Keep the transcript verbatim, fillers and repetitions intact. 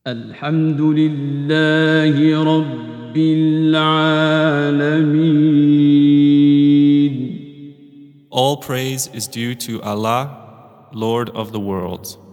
الحمد لله رب العالمين. All praise is due to Allah, Lord of the worlds.